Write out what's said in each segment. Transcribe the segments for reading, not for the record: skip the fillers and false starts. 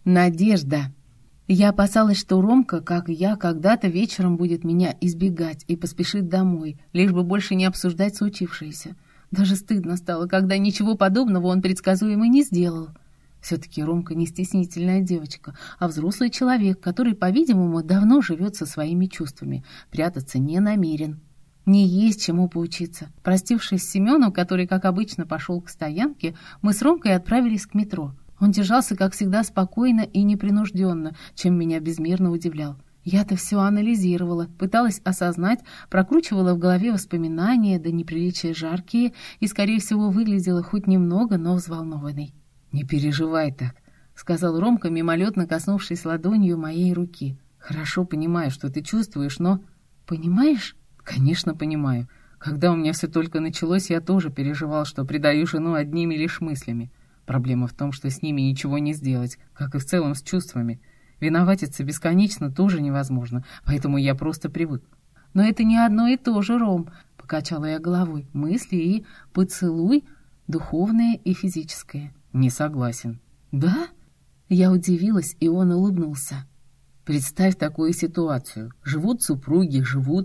Надежда. Я опасалась, что Ромка, как и я, когда-то вечером будет меня избегать и поспешит домой, лишь бы больше не обсуждать случившееся. Даже стыдно стало, когда ничего подобного он предсказуемо не сделал. Все-таки Ромка не стеснительная девочка, а взрослый человек, который, по-видимому, давно живет со своими чувствами, прятаться не намерен. Не есть чему поучиться. Простившись с Семеном, который, как обычно, пошел к стоянке, мы с Ромкой отправились к метро. Он держался, как всегда, спокойно и непринужденно, чем меня безмерно удивлял. Я-то все анализировала, пыталась осознать, прокручивала в голове воспоминания, до неприличия жаркие, и, скорее всего, выглядела хоть немного, но взволнованной. «Не переживай так», — сказал Ромка, мимолетно коснувшись ладонью моей руки. «Хорошо понимаю, что ты чувствуешь, но...» «Понимаешь?» «Конечно, понимаю. Когда у меня все только началось, я тоже переживал, что предаю жену одними лишь мыслями. Проблема в том, что с ними ничего не сделать, как и в целом с чувствами. Виноватиться бесконечно тоже невозможно, поэтому я просто привык». «Но это не одно и то же, Ром», — покачала я головой. «Мысли и поцелуй, духовное и физическое». «Не согласен». «Да?» Я удивилась, и он улыбнулся. «Представь такую ситуацию. Живут супруги,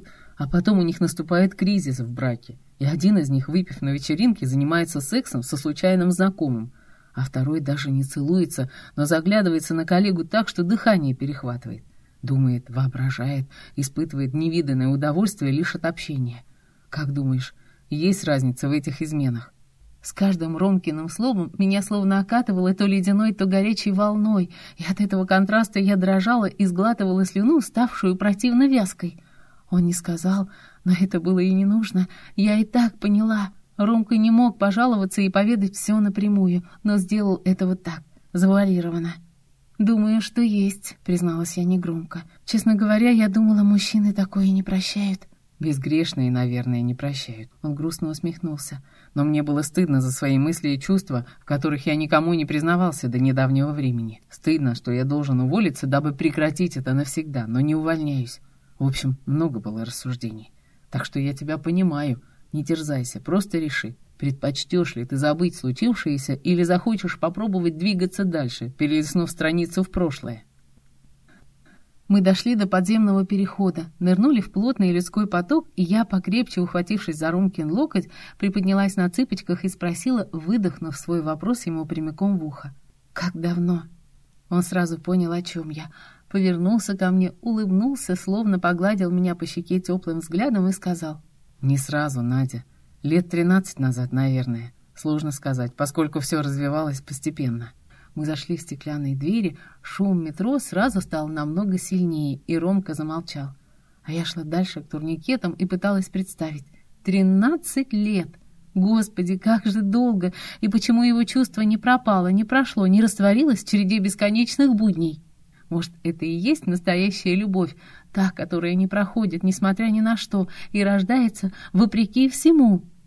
а потом у них наступает кризис в браке, и один из них, выпив на вечеринке, занимается сексом со случайным знакомым, а второй даже не целуется, но заглядывается на коллегу так, что дыхание перехватывает. Думает, воображает, испытывает невиданное удовольствие лишь от общения. Как думаешь, есть разница в этих изменах?» С каждым Ромкиным словом меня словно окатывало то ледяной, то горячей волной, и от этого контраста я дрожала и сглатывала слюну, ставшую противно вязкой. Он не сказал, но это было и не нужно. Я и так поняла. Ромка не мог пожаловаться и поведать все напрямую, но сделал это вот так, завуалированно. «Думаю, что есть», — призналась я негромко. «Честно говоря, я думала, мужчины такое не прощают». «Безгрешные, наверное, не прощают». Он грустно усмехнулся. «Но мне было стыдно за свои мысли и чувства, в которых я никому не признавался до недавнего времени. Стыдно, что я должен уволиться, дабы прекратить это навсегда, но не увольняюсь. В общем, много было рассуждений. Так что я тебя понимаю. Не терзайся, просто реши, предпочтешь ли ты забыть случившееся или захочешь попробовать двигаться дальше, перелистнув страницу в прошлое». Мы дошли до подземного перехода, нырнули в плотный людской поток, и я, покрепче ухватившись за Ромкин локоть, приподнялась на цыпочках и спросила, выдохнув свой вопрос ему прямиком в ухо. «Как давно?» Он сразу понял, о чем я. Повернулся ко мне, улыбнулся, словно погладил меня по щеке теплым взглядом и сказал: «Не сразу, Надя. Лет 13 назад, наверное. Сложно сказать, поскольку все развивалось постепенно». Мы зашли в стеклянные двери, шум метро сразу стал намного сильнее, и Ромка замолчал. А я шла дальше к турникетам и пыталась представить. 13 лет! Господи, как же долго! И почему его чувство не пропало, не прошло, не растворилось в череде бесконечных будней? Может, это и есть настоящая любовь, та, которая не проходит, несмотря ни на что, и рождается вопреки всему?